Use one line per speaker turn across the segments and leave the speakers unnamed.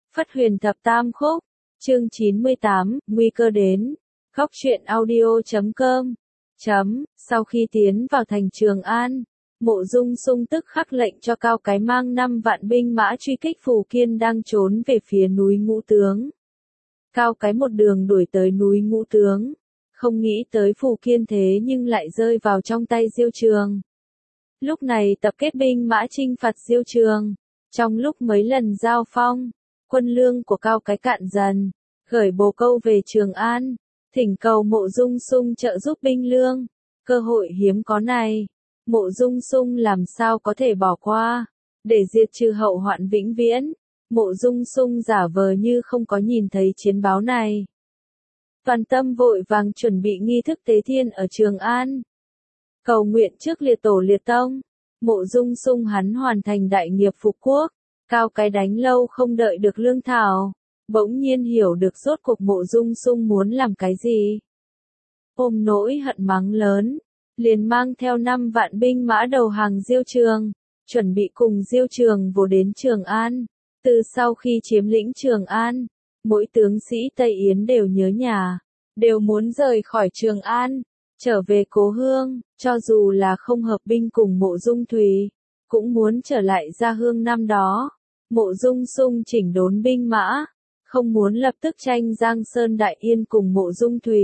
Phất Huyền Thập Tam Khúc, chương 98, nguy cơ đến. Góc truyện audio.com. Sau khi tiến vào thành Trường An, Mộ Dung Sung tức khắc lệnh cho Cao Cái mang 5 vạn binh mã truy kích Phù Kiên đang trốn về phía núi Ngũ Tướng. Cao Cái một đường đuổi tới núi Ngũ Tướng, không nghĩ tới Phù Kiên thế nhưng lại rơi vào trong tay Diêu Trường. Lúc này tập kết binh mã chinh phạt Diêu Trường. Trong lúc mấy lần giao phong, quân lương của Cao Cái cạn dần, gửi bồ câu về Trường An, thỉnh cầu Mộ Dung Sung trợ giúp binh lương. Cơ hội hiếm có này, Mộ Dung Sung làm sao có thể bỏ qua, để diệt trừ hậu hoạn vĩnh viễn. Mộ Dung Sung giả vờ như không có nhìn thấy chiến báo này. Toàn tâm vội vàng chuẩn bị nghi thức tế thiên ở Trường An. Cầu nguyện trước liệt tổ liệt tông, Mộ Dung Sung hắn hoàn thành đại nghiệp phục quốc. Cao Cái đánh lâu không đợi được lương thảo, bỗng nhiên hiểu được rốt cuộc Mộ Dung Sung muốn làm cái gì. Ôm nỗi hận mắng lớn, liền mang theo 5 vạn binh mã đầu hàng Diêu Trường, chuẩn bị cùng Diêu Trường vồ đến Trường An. Từ sau khi chiếm lĩnh Trường An, mỗi tướng sĩ Tây Yến đều nhớ nhà, đều muốn rời khỏi Trường An, trở về cố hương, cho dù là không hợp binh cùng Mộ Dung Thùy, cũng muốn trở lại gia hương năm đó. Mộ Dung Sung chỉnh đốn binh mã, không muốn lập tức tranh Giang Sơn Đại Yên cùng Mộ Dung Thùy.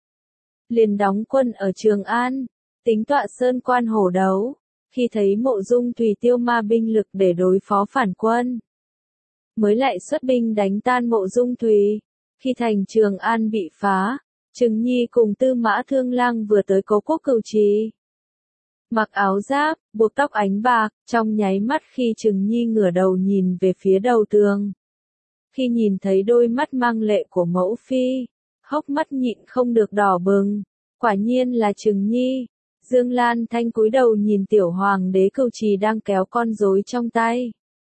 Liền đóng quân ở Trường An, tính tọa sơn quan hổ đấu, khi thấy Mộ Dung Thùy tiêu ma binh lực để đối phó phản quân, mới lại xuất binh đánh tan Mộ Dung Thùy. Khi thành Trường An bị phá, Trừng Nhi cùng Tư Mã Thương Lang vừa tới Cố Quốc Cửu Trì. Mặc áo giáp, buộc tóc ánh bạc, trong nháy mắt khi Trừng Nhi ngửa đầu nhìn về phía đầu tường. Khi nhìn thấy đôi mắt mang lệ của mẫu phi, hốc mắt nhịn không được đỏ bừng, quả nhiên là Trừng Nhi. Dương Lan Thanh cúi đầu nhìn tiểu hoàng đế Cửu Trì đang kéo con rối trong tay.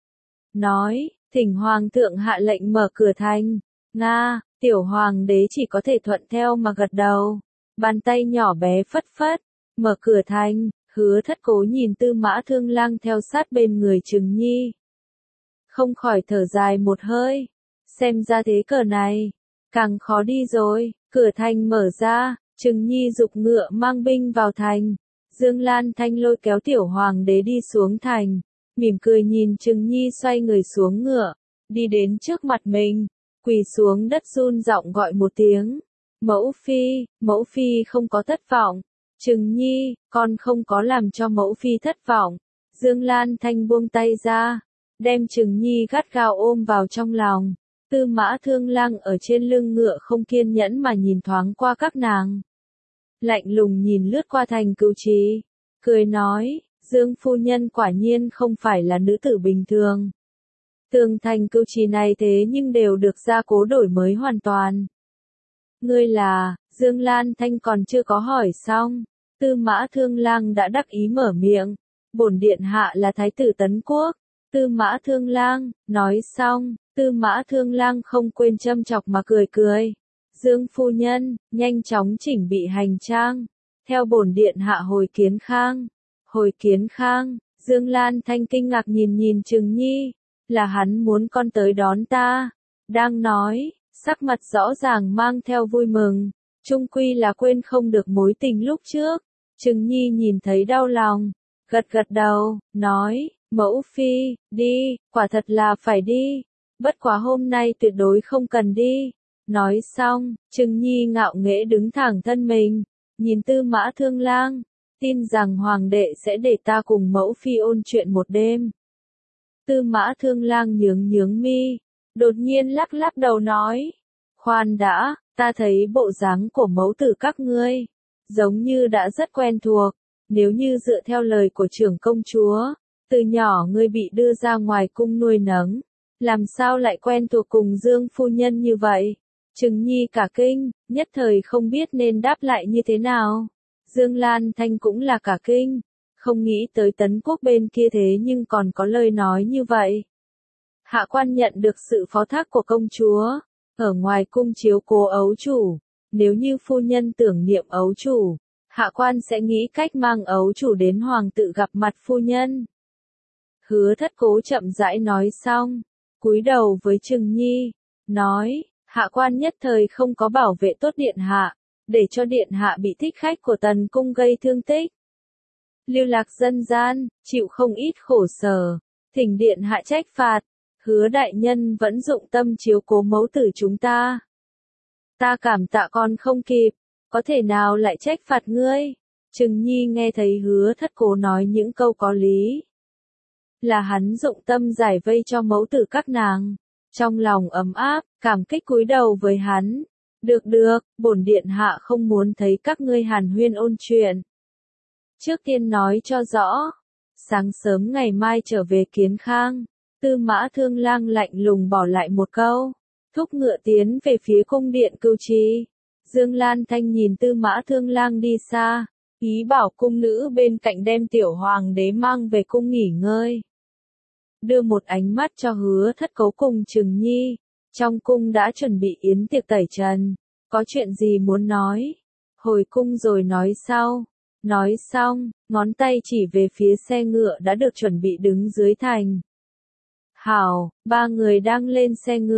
Nói, thỉnh hoàng thượng hạ lệnh mở cửa thành. Nga, tiểu hoàng đế chỉ có thể thuận theo mà gật đầu. Bàn tay nhỏ bé phất phất, mở cửa thành. Hứa Thất Cố nhìn Tư Mã Thương Lang theo sát bên người Trừng Nhi, không khỏi thở dài một hơi, xem ra thế cờ này, càng khó đi rồi. Cửa thành mở ra, Trừng Nhi giục ngựa mang binh vào thành. Dương Lan Thanh lôi kéo tiểu hoàng đế đi xuống thành, mỉm cười nhìn Trừng Nhi xoay người xuống ngựa, đi đến trước mặt mình, quỳ xuống đất run giọng gọi một tiếng. Mẫu phi không có thất vọng. Trừng Nhi, con không có làm cho mẫu phi thất vọng. Dương Lan Thanh buông tay ra, đem Trừng Nhi gắt gao ôm vào trong lòng. Tư Mã Thương Lang ở trên lưng ngựa không kiên nhẫn mà nhìn thoáng qua các nàng. Lạnh lùng nhìn lướt qua thành Cửu Trì, cười nói, Dương phu nhân quả nhiên không phải là nữ tử bình thường. Tường thành Cửu Trì này thế nhưng đều được gia cố đổi mới hoàn toàn. Ngươi là, Dương Lan Thanh còn chưa có hỏi xong, Tư Mã Thương Lang đã đắc ý mở miệng, bổn điện hạ là thái tử Tấn Quốc. Tư Mã Thương Lang, nói xong, Tư Mã Thương Lang không quên châm chọc mà cười cười. Dương phu nhân, nhanh chóng chỉnh bị hành trang, theo bổn điện hạ hồi Kiến Khang. Hồi Kiến Khang, Dương Lan Thanh kinh ngạc nhìn Trừng Nhi, là hắn muốn con tới đón ta. Đang nói, sắc mặt rõ ràng mang theo vui mừng, chung quy là quên không được mối tình lúc trước. Trừng Nhi nhìn thấy đau lòng, gật đầu, nói, mẫu phi, đi, quả thật là phải đi, bất quá hôm nay tuyệt đối không cần đi. Nói xong, Trừng Nhi ngạo nghễ đứng thẳng thân mình, nhìn Tư Mã Thương Lang, tin rằng hoàng đệ sẽ để ta cùng mẫu phi ôn chuyện một đêm. Tư Mã Thương Lang nhướng mi, đột nhiên lắc đầu nói, khoan đã, ta thấy bộ dáng của mẫu tử các ngươi, giống như đã rất quen thuộc, nếu như dựa theo lời của trưởng công chúa, từ nhỏ ngươi bị đưa ra ngoài cung nuôi nấng, làm sao lại quen thuộc cùng Dương phu nhân như vậy? Trừng Nhi cả kinh, nhất thời không biết nên đáp lại như thế nào. Dương Lan Thanh cũng là cả kinh, không nghĩ tới Tấn Quốc bên kia thế nhưng còn có lời nói như vậy. Hạ quan nhận được sự phó thác của công chúa, ở ngoài cung chiếu cố ấu chủ, nếu như phu nhân tưởng niệm ấu chủ, hạ quan sẽ nghĩ cách mang ấu chủ đến hoàng tự gặp mặt phu nhân. Hứa Thất Cố chậm rãi nói xong, cúi đầu với Trừng Nhi, nói, hạ quan nhất thời không có bảo vệ tốt điện hạ, để cho điện hạ bị thích khách của Tần cung gây thương tích. Lưu lạc dân gian, chịu không ít khổ sở, thỉnh điện hạ trách phạt, Hứa đại nhân vẫn dụng tâm chiếu cố mẫu tử chúng ta. Ta cảm tạ con không kịp, có thể nào lại trách phạt ngươi? Trừng Nhi nghe thấy Hứa Thất Cố nói những câu có lý. Là hắn dụng tâm giải vây cho mẫu tử các nàng. Trong lòng ấm áp, cảm kích cúi đầu với hắn. Được, bổn điện hạ không muốn thấy các ngươi hàn huyên ôn chuyện. Trước tiên nói cho rõ, sáng sớm ngày mai trở về Kiến Khang. Tư Mã Thương Lang lạnh lùng bỏ lại một câu, thúc ngựa tiến về phía cung điện Cưu Trì. Dương Lan Thanh nhìn Tư Mã Thương Lang đi xa, ý bảo cung nữ bên cạnh đem tiểu hoàng đế mang về cung nghỉ ngơi. Đưa một ánh mắt cho Hứa Thất Cố cùng Trừng Nhi, trong cung đã chuẩn bị yến tiệc tẩy trần, có chuyện gì muốn nói? Hồi cung rồi nói sau. Nói xong, ngón tay chỉ về phía xe ngựa đã được chuẩn bị đứng dưới thành. Hảo, ba người đang lên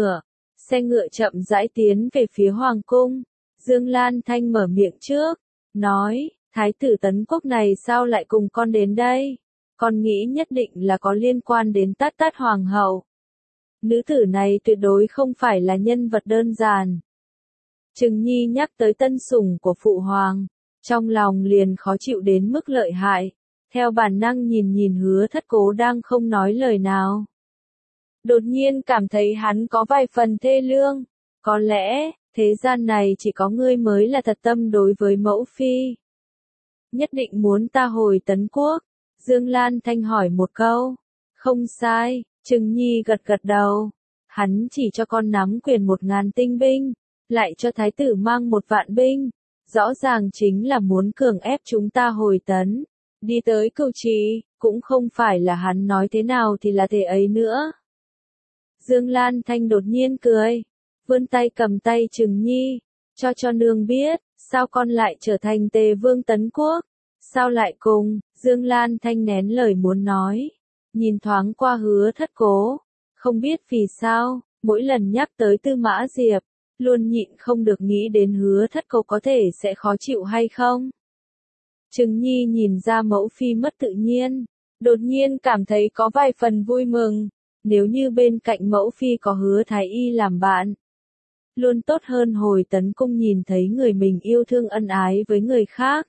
xe ngựa chậm rãi tiến về phía hoàng cung. Dương Lan Thanh mở miệng trước, nói, thái tử Tấn Quốc này sao lại cùng con đến đây? Con nghĩ nhất định là có liên quan đến Tát Tát hoàng hậu. Nữ tử này tuyệt đối không phải là nhân vật đơn giản. Trừng Nhi nhắc tới tân sủng của phụ hoàng, trong lòng liền khó chịu đến mức lợi hại, theo bản năng nhìn Hứa Thất Cố đang không nói lời nào. Đột nhiên cảm thấy hắn có vài phần thê lương, có lẽ, thế gian này chỉ có ngươi mới là thật tâm đối với mẫu phi. Nhất định muốn ta hồi Tấn Quốc, Dương Lan Thanh hỏi một câu. Không sai, Trừng Nhi gật đầu, hắn chỉ cho con nắm quyền 1000 tinh binh, lại cho thái tử mang 1 vạn binh, rõ ràng chính là muốn cường ép chúng ta hồi Tấn, đi tới Cưu Trì, cũng không phải là hắn nói thế nào thì là thế ấy nữa. Dương Lan Thanh đột nhiên cười, vươn tay cầm tay Trừng Nhi, cho nương biết, sao con lại trở thành Tề Vương Tấn Quốc, sao lại cùng? Dương Lan Thanh nén lời muốn nói, nhìn thoáng qua Hứa Thất Cố, không biết vì sao, mỗi lần nhắc tới Tư Mã Diệp, luôn nhịn không được nghĩ đến Hứa Thất Cố có thể sẽ khó chịu hay không. Trừng Nhi nhìn ra mẫu phi mất tự nhiên, đột nhiên cảm thấy có vài phần vui mừng. Nếu như bên cạnh mẫu phi có Hứa Thái Y làm bạn, luôn tốt hơn hồi Tấn Cung nhìn thấy người mình yêu thương ân ái với người khác.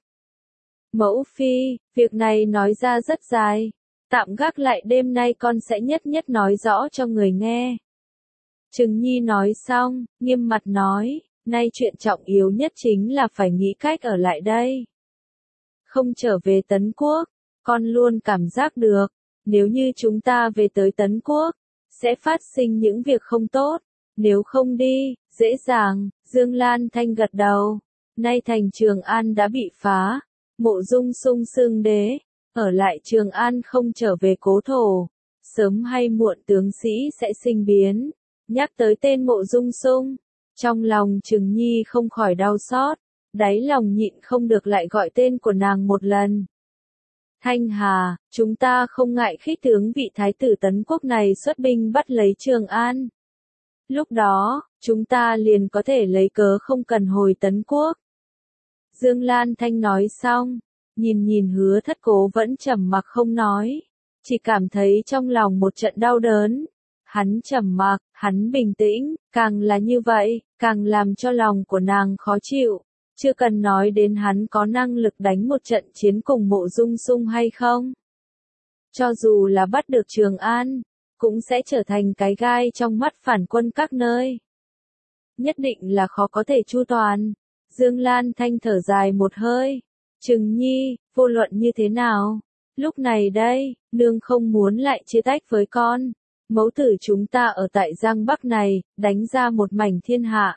Mẫu phi, việc này nói ra rất dài, tạm gác lại đêm nay con sẽ nhất nói rõ cho người nghe. Trừng Nhi nói xong, nghiêm mặt nói, nay chuyện trọng yếu nhất chính là phải nghĩ cách ở lại đây. Không trở về Tấn Quốc, con luôn cảm giác được. Nếu như chúng ta về tới Tấn Quốc, sẽ phát sinh những việc không tốt. Nếu không đi, dễ dàng, Dương Lan Thanh gật đầu. Nay thành Trường An đã bị phá. Mộ Dung Sung xưng đế, ở lại Trường An không trở về cố thổ. Sớm hay muộn tướng sĩ sẽ sinh biến. Nhắc tới tên Mộ Dung Sung, trong lòng Trừng Nhi không khỏi đau xót. Đáy lòng nhịn không được lại gọi tên của nàng một lần. Thanh Hà, chúng ta không ngại khích tướng vị thái tử Tấn Quốc này xuất binh bắt lấy Trường An. Lúc đó, chúng ta liền có thể lấy cớ không cần hồi Tấn Quốc. Dương Lan Thanh nói xong, nhìn Hứa Thất Cố vẫn trầm mặc không nói, chỉ cảm thấy trong lòng một trận đau đớn. Hắn trầm mặc, hắn bình tĩnh, càng là như vậy, càng làm cho lòng của nàng khó chịu. Chưa cần nói đến hắn có năng lực đánh một trận chiến cùng Mộ Dung Sung hay không. Cho dù là bắt được Trường An, cũng sẽ trở thành cái gai trong mắt phản quân các nơi. Nhất định là khó có thể chu toàn. Dương Lan Thanh thở dài một hơi. Trừng Nhi, vô luận như thế nào? Lúc này đây, nương không muốn lại chia tách với con. Mẫu tử chúng ta ở tại Giang Bắc này, đánh ra một mảnh thiên hạ.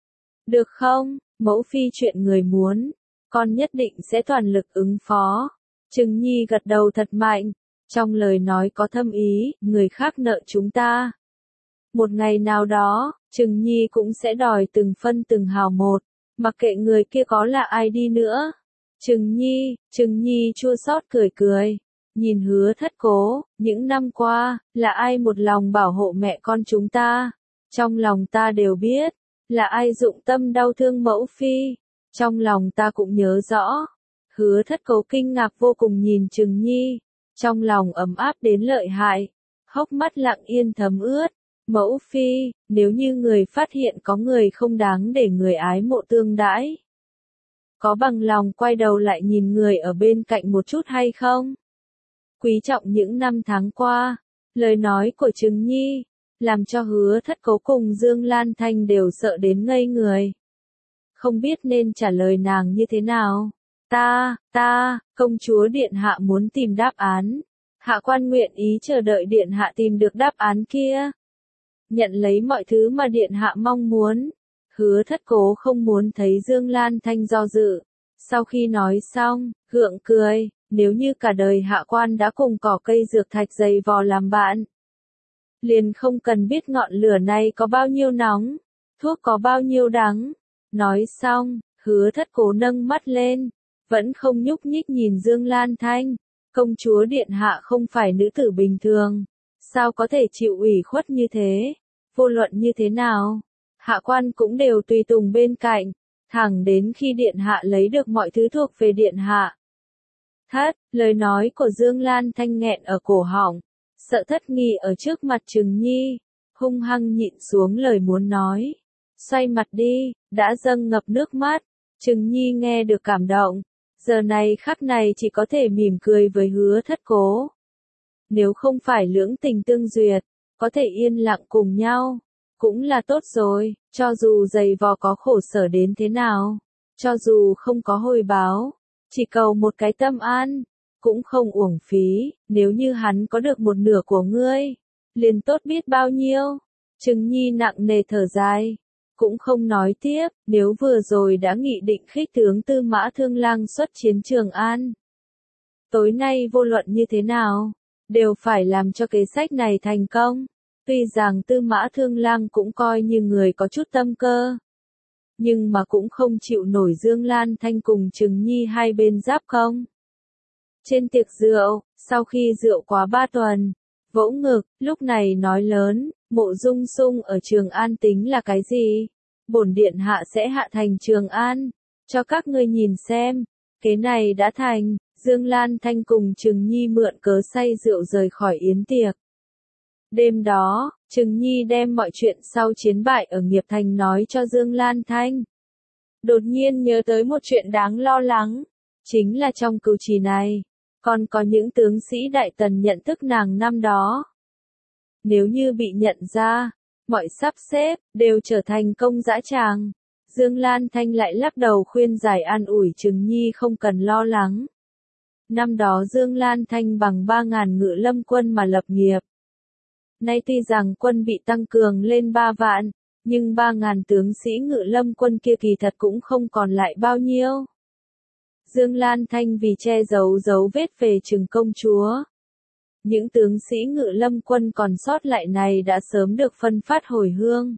Được không? Mẫu phi chuyện người muốn, con nhất định sẽ toàn lực ứng phó. Trừng Nhi gật đầu thật mạnh, trong lời nói có thâm ý, người khác nợ chúng ta. Một ngày nào đó, Trừng Nhi cũng sẽ đòi từng phân từng hào một, mặc kệ người kia có là ai đi nữa. Trừng Nhi chua xót cười, nhìn Hứa Thất Cố, những năm qua, là ai một lòng bảo hộ mẹ con chúng ta? Trong lòng ta đều biết, là ai dụng tâm đau thương mẫu phi, trong lòng ta cũng nhớ rõ. Hứa Thất Cố kinh ngạc vô cùng nhìn Trừng Nhi, trong lòng ấm áp đến lợi hại, hốc mắt lặng yên thấm ướt. Mẫu phi, nếu như người phát hiện có người không đáng để người ái mộ tương đãi, có bằng lòng quay đầu lại nhìn người ở bên cạnh một chút hay không? Quý trọng những năm tháng qua, lời nói của Trừng Nhi, làm cho Hứa Thất Cố cùng Dương Lan Thanh đều sợ đến ngây người. Không biết nên trả lời nàng như thế nào. Công chúa điện hạ muốn tìm đáp án. Hạ quan nguyện ý chờ đợi điện hạ tìm được đáp án kia. Nhận lấy mọi thứ mà điện hạ mong muốn. Hứa Thất Cố không muốn thấy Dương Lan Thanh do dự. Sau khi nói xong, gượng cười, nếu như cả đời hạ quan đã cùng cỏ cây dược thạch dày vò làm bạn, liền không cần biết ngọn lửa này có bao nhiêu nóng, thuốc có bao nhiêu đắng. Nói xong, Hứa Thất Cố nâng mắt lên, vẫn không nhúc nhích nhìn Dương Lan Thanh. Công chúa điện hạ không phải nữ tử bình thường, sao có thể chịu ủy khuất như thế? Vô luận như thế nào, hạ quan cũng đều tùy tùng bên cạnh, thẳng đến khi điện hạ lấy được mọi thứ thuộc về điện hạ. Lời nói của Dương Lan Thanh nghẹn ở cổ họng, sợ Thất Nghi ở trước mặt Trừng Nhi, hung hăng nhịn xuống lời muốn nói. Xoay mặt đi, đã dâng ngập nước mắt. Trừng Nhi nghe được cảm động, giờ này khắc này chỉ có thể mỉm cười với Hứa Thất Cố. Nếu không phải lưỡng tình tương duyệt, có thể yên lặng cùng nhau, cũng là tốt rồi, cho dù dày vò có khổ sở đến thế nào, cho dù không có hồi báo, chỉ cầu một cái tâm an, cũng không uổng phí. Nếu như hắn có được một nửa của ngươi, liền tốt biết bao nhiêu. Trừng Nhi nặng nề thở dài, cũng không nói tiếp. Nếu vừa rồi đã nghị định khích tướng Tư Mã Thương Lang xuất chiến Trường An, tối nay vô luận như thế nào, đều phải làm cho kế sách này thành công. Tuy rằng Tư Mã Thương Lang cũng coi như người có chút tâm cơ, nhưng mà cũng không chịu nổi Dương Lan Thanh cùng Trừng Nhi hai bên giáp công. Trên tiệc rượu, sau khi rượu quá 3 tuần, vỗ ngực, lúc này nói lớn, Mộ Dung Sung ở Trường An tính là cái gì? Bổn điện hạ sẽ hạ thành Trường An, cho các ngươi nhìn xem. Kế này đã thành. Dương Lan Thanh cùng Trừng Nhi mượn cớ say rượu rời khỏi yến tiệc. Đêm đó, Trừng Nhi đem mọi chuyện sau chiến bại ở Nghiệp Thành nói cho Dương Lan Thanh. Đột nhiên nhớ tới một chuyện đáng lo lắng, chính là trong cửu trì này, còn có những tướng sĩ Đại Tần nhận thức nàng năm đó. Nếu như bị nhận ra, mọi sắp xếp đều trở thành công dã tràng. Dương Lan Thanh lại lắc đầu khuyên giải an ủi Trừng Nhi không cần lo lắng. Năm đó Dương Lan Thanh bằng 3.000 ngự lâm quân mà lập nghiệp. Nay tuy rằng quân bị tăng cường lên 3 vạn, nhưng 3.000 tướng sĩ ngự lâm quân kia kỳ thật cũng không còn lại bao nhiêu. Dương Lan Thanh vì che giấu dấu vết về Trừng công chúa, những tướng sĩ ngự lâm quân còn sót lại này đã sớm được phân phát hồi hương.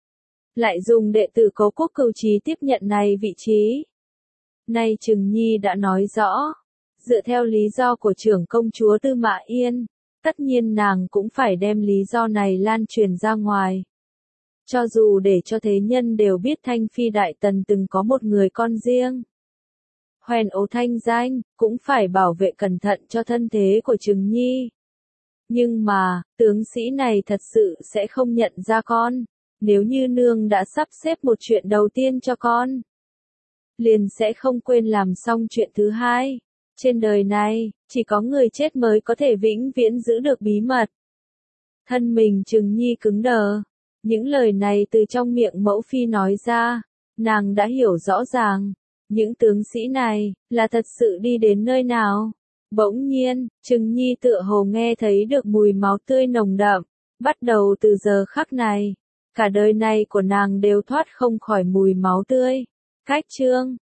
Lại dùng đệ tử Cố Quốc Cửu Trì tiếp nhận này vị trí. Nay Trừng Nhi đã nói rõ, dựa theo lý do của trưởng công chúa Tư Mã Yên, tất nhiên nàng cũng phải đem lý do này lan truyền ra ngoài. Cho dù để cho thế nhân đều biết Thanh Phi Đại Tần từng có một người con riêng, hoèn ố thanh danh, cũng phải bảo vệ cẩn thận cho thân thế của Trừng Nhi. Nhưng mà, tướng sĩ này thật sự sẽ không nhận ra con. Nếu như nương đã sắp xếp một chuyện đầu tiên cho con, liền sẽ không quên làm xong chuyện thứ hai. Trên đời này, chỉ có người chết mới có thể vĩnh viễn giữ được bí mật. Thân mình Trừng Nhi cứng đờ. Những lời này từ trong miệng mẫu phi nói ra, nàng đã hiểu rõ ràng. Những tướng sĩ này, là thật sự đi đến nơi nào? Bỗng nhiên, Trừng Nhi tựa hồ nghe thấy được mùi máu tươi nồng đậm. Bắt đầu từ giờ khắc này, cả đời này của nàng đều thoát không khỏi mùi máu tươi. Cách chương